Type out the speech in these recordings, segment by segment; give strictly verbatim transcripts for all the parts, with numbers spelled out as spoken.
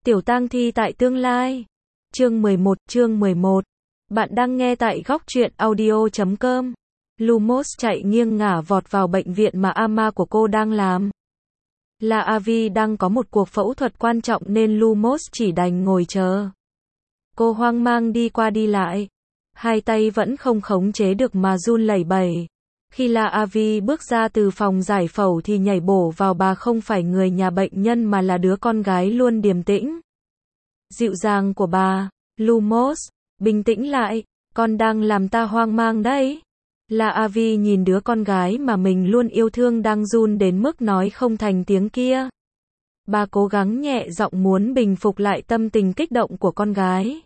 Tiểu tang thi tại tương lai. Chương mười một, chương mười một. Bạn đang nghe tại góc truyện audio chấm com. Lumos chạy nghiêng ngả vọt vào bệnh viện mà ama của cô đang làm. La Avi đang có một cuộc phẫu thuật quan trọng nên Lumos chỉ đành ngồi chờ. Cô hoang mang đi qua đi lại. Hai tay vẫn không khống chế được mà run lẩy bẩy. Khi La Avi bước ra từ phòng giải phẫu thì nhảy bổ vào bà không phải người nhà bệnh nhân mà là đứa con gái luôn điềm tĩnh, dịu dàng của bà. Lumos, bình tĩnh lại, con đang làm ta hoang mang đấy. La Avi nhìn đứa con gái mà mình luôn yêu thương đang run đến mức nói không thành tiếng kia. Bà cố gắng nhẹ giọng muốn bình phục lại tâm tình kích động của con gái.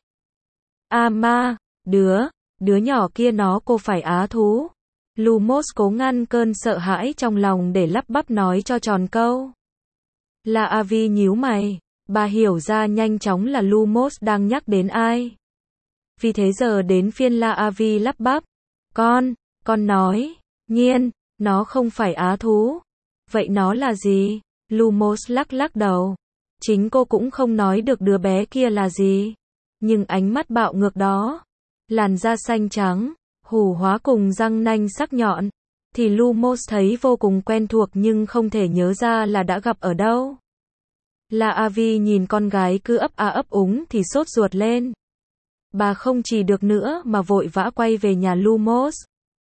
Ama, đứa, đứa nhỏ kia nó cô phải á thú. Lumos cố ngăn cơn sợ hãi trong lòng để lắp bắp nói cho tròn câu. La Avi nhíu mày, bà hiểu ra nhanh chóng là Lumos đang nhắc đến ai. Vì thế giờ đến phiên La Avi lắp bắp. Con, con nói, nhiên, nó không phải á thú. Vậy nó là gì? Lumos lắc lắc đầu. Chính cô cũng không nói được đứa bé kia là gì. Nhưng ánh mắt bạo ngược đó, làn da xanh trắng, hủ hóa cùng răng nanh sắc nhọn, thì Lumos thấy vô cùng quen thuộc nhưng không thể nhớ ra là đã gặp ở đâu. La Avi nhìn con gái cứ ấp a ấp úng thì sốt ruột lên. Bà không trì được nữa mà vội vã quay về nhà Lumos.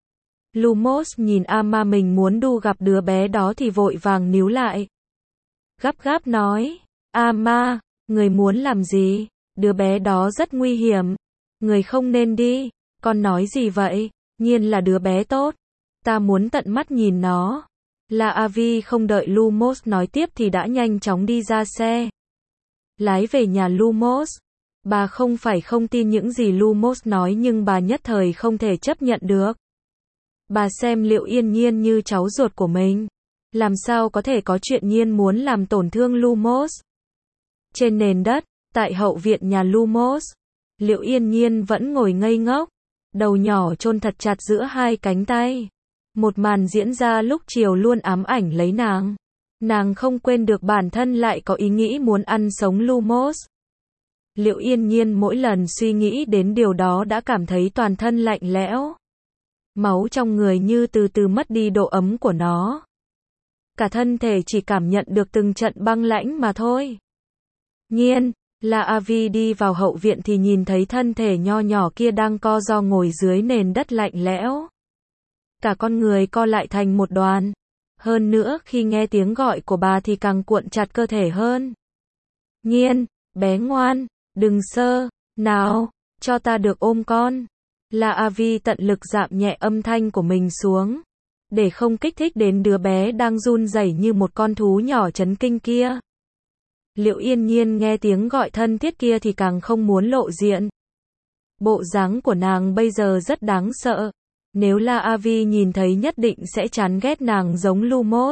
Lumos nhìn ama mình muốn đu gặp đứa bé đó thì vội vàng níu lại. Gấp gáp nói, ama, người muốn làm gì? Đứa bé đó rất nguy hiểm. Người không nên đi. Con nói gì vậy? Nhiên là đứa bé tốt. Ta muốn tận mắt nhìn nó. La Avi không đợi Lumos nói tiếp thì đã nhanh chóng đi ra xe. Lái về nhà Lumos. Bà không phải không tin những gì Lumos nói nhưng bà nhất thời không thể chấp nhận được. Bà xem Liệu Yên Nhiên như cháu ruột của mình. Làm sao có thể có chuyện Nhiên muốn làm tổn thương Lumos. Trên nền đất, tại hậu viện nhà Lumos, Liệu Yên Nhiên vẫn ngồi ngây ngốc, đầu nhỏ chôn thật chặt giữa hai cánh tay. Một màn diễn ra lúc chiều luôn ám ảnh lấy nàng. Nàng không quên được bản thân lại có ý nghĩ muốn ăn sống Lumos. Liệu Yên Nhiên mỗi lần suy nghĩ đến điều đó đã cảm thấy toàn thân lạnh lẽo. Máu trong người như từ từ mất đi độ ấm của nó. Cả thân thể chỉ cảm nhận được từng trận băng lãnh mà thôi. Nhiên, La Avi đi vào hậu viện thì nhìn thấy thân thể nho nhỏ kia đang co ro ngồi dưới nền đất lạnh lẽo. Cả con người co lại thành một đoàn. Hơn nữa khi nghe tiếng gọi của bà thì càng cuộn chặt cơ thể hơn. Nhiên, bé ngoan, đừng sơ, nào, cho ta được ôm con. La Avi tận lực giảm nhẹ âm thanh của mình xuống, để không kích thích đến đứa bé đang run rẩy như một con thú nhỏ chấn kinh kia. Liệu Yên Nhiên nghe tiếng gọi thân thiết kia thì càng không muốn lộ diện. Bộ dáng của nàng bây giờ rất đáng sợ. Nếu La Avi nhìn thấy nhất định sẽ chán ghét nàng giống Lumos.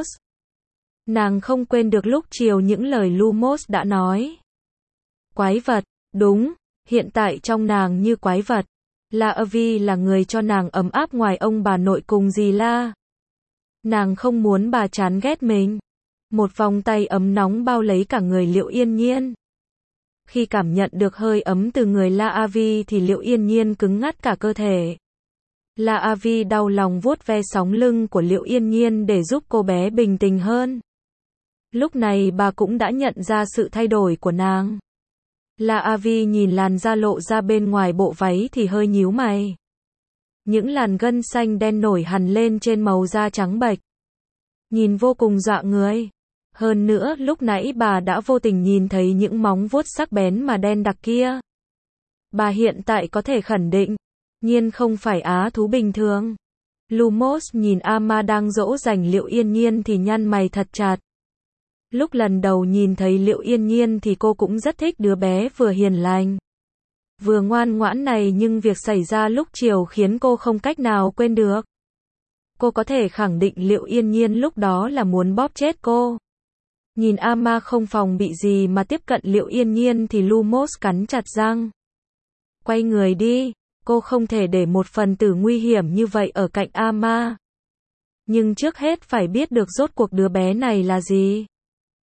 Nàng không quên được lúc chiều những lời Lumos đã nói. Quái vật, đúng, hiện tại trong nàng như quái vật. La Avi là người cho nàng ấm áp ngoài ông bà nội cùng dì La. Nàng không muốn bà chán ghét mình. Một vòng tay ấm nóng bao lấy cả người Liệu Yên Nhiên. Khi cảm nhận được hơi ấm từ người La Avi thì Liệu Yên Nhiên cứng ngắt cả cơ thể. La Avi đau lòng vuốt ve sóng lưng của Liệu Yên Nhiên để giúp cô bé bình tĩnh hơn. Lúc này bà cũng đã nhận ra sự thay đổi của nàng. La Avi nhìn làn da lộ ra bên ngoài bộ váy thì hơi nhíu mày. Những làn gân xanh đen nổi hằn lên trên màu da trắng bệch. Nhìn vô cùng dọa người. Hơn nữa lúc nãy bà đã vô tình nhìn thấy những móng vuốt sắc bén mà đen đặc kia. Bà hiện tại có thể khẳng định, Nhiên không phải á thú bình thường. Lumos nhìn ama đang dỗ dành Liệu Yên Nhiên thì nhăn mày thật chặt. Lúc lần đầu nhìn thấy Liệu Yên Nhiên thì cô cũng rất thích đứa bé vừa hiền lành, vừa ngoan ngoãn này, nhưng việc xảy ra lúc chiều khiến cô không cách nào quên được. Cô có thể khẳng định Liệu Yên Nhiên lúc đó là muốn bóp chết cô. Nhìn ama không phòng bị gì mà tiếp cận Liệu Yên Nhiên thì Lumos cắn chặt răng. Quay người đi, cô không thể để một phần tử nguy hiểm như vậy ở cạnh ama. Nhưng trước hết phải biết được rốt cuộc đứa bé này là gì.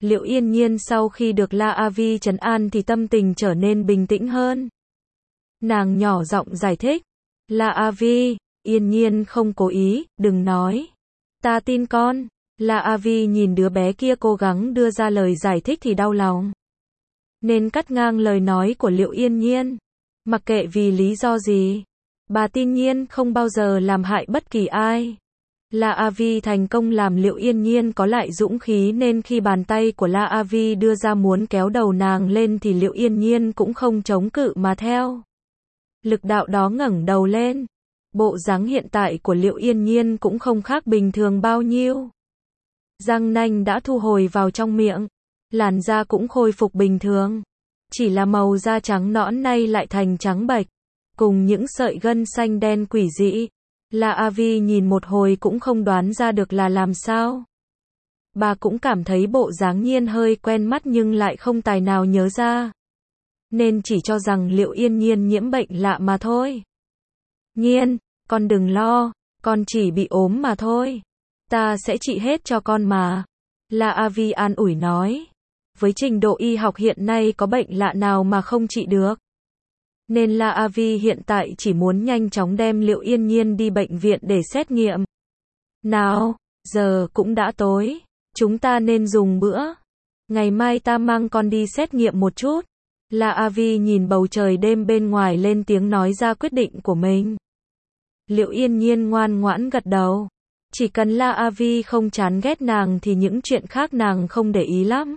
Liệu Yên Nhiên sau khi được La Avi trấn an thì tâm tình trở nên bình tĩnh hơn. Nàng nhỏ giọng giải thích. La Avi, Yên Nhiên không cố ý, đừng nói. Ta tin con. La Avi nhìn đứa bé kia cố gắng đưa ra lời giải thích thì đau lòng. Nên cắt ngang lời nói của Liệu Yên Nhiên. Mặc kệ vì lý do gì, bà tin Nhiên không bao giờ làm hại bất kỳ ai. La Avi thành công làm Liệu Yên Nhiên có lại dũng khí nên khi bàn tay của La Avi đưa ra muốn kéo đầu nàng lên thì Liệu Yên Nhiên cũng không chống cự mà theo. Lực đạo đó ngẩng đầu lên. Bộ dáng hiện tại của Liệu Yên Nhiên cũng không khác bình thường bao nhiêu. Răng nanh đã thu hồi vào trong miệng. Làn da cũng khôi phục bình thường. Chỉ là màu da trắng nõn nay lại thành trắng bệch. Cùng những sợi gân xanh đen quỷ dị. La Avi nhìn một hồi cũng không đoán ra được là làm sao. Bà cũng cảm thấy bộ dáng Nhiên hơi quen mắt nhưng lại không tài nào nhớ ra. Nên chỉ cho rằng Liệu Yên Nhiên nhiễm bệnh lạ mà thôi. Nhiên, con đừng lo, con chỉ bị ốm mà thôi. Ta sẽ trị hết cho con mà. La Avi an ủi nói. Với trình độ y học hiện nay có bệnh lạ nào mà không trị được. Nên La Avi hiện tại chỉ muốn nhanh chóng đem Liệu Yên Nhiên đi bệnh viện để xét nghiệm. Nào, giờ cũng đã tối. Chúng ta nên dùng bữa. Ngày mai ta mang con đi xét nghiệm một chút. La Avi nhìn bầu trời đêm bên ngoài lên tiếng nói ra quyết định của mình. Liệu Yên Nhiên ngoan ngoãn gật đầu. Chỉ cần La Avi không chán ghét nàng thì những chuyện khác nàng không để ý lắm.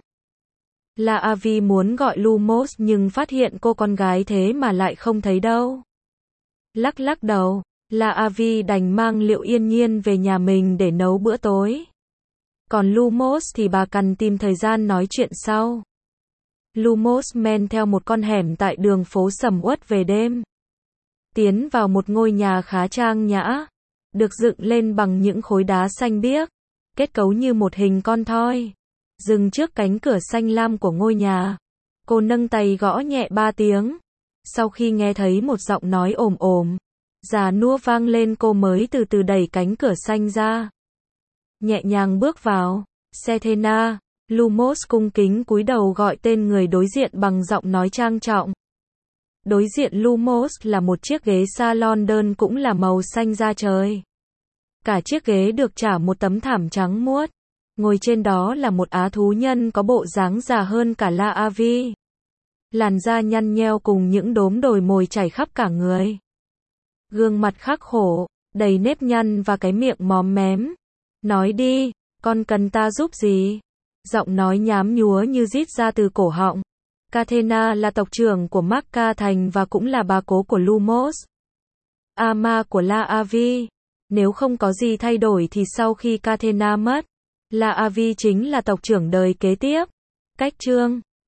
La Avi muốn gọi Lumos nhưng phát hiện cô con gái thế mà lại không thấy đâu. Lắc lắc đầu, La Avi đành mang Liệu Yên Nhiên về nhà mình để nấu bữa tối. Còn Lumos thì bà cần tìm thời gian nói chuyện sau. Lumos men theo một con hẻm tại đường phố sầm uất về đêm. Tiến vào một ngôi nhà khá trang nhã. Được dựng lên bằng những khối đá xanh biếc. Kết cấu như một hình con thoi. Dừng trước cánh cửa xanh lam của ngôi nhà. Cô nâng tay gõ nhẹ ba tiếng. Sau khi nghe thấy một giọng nói ồm ồm, già nua vang lên cô mới từ từ đẩy cánh cửa xanh ra. Nhẹ nhàng bước vào. Sethena. Lumos cung kính cúi đầu gọi tên người đối diện bằng giọng nói trang trọng. Đối diện Lumos là một chiếc ghế salon đơn cũng là màu xanh da trời. Cả chiếc ghế được trải một tấm thảm trắng muốt. Ngồi trên đó là một á thú nhân có bộ dáng già hơn cả La Avi. Làn da nhăn nheo cùng những đốm đồi mồi chảy khắp cả người. Gương mặt khắc khổ, đầy nếp nhăn và cái miệng móm mém. Nói đi, con cần ta giúp gì? Giọng nói nhám nhúa như rít ra từ cổ họng. Kathena là tộc trưởng của Marca Thành và cũng là bà cố của Lumos. Ama của La Avi. Nếu không có gì thay đổi thì sau khi Kathena mất, La Avi chính là tộc trưởng đời kế tiếp. Cách chương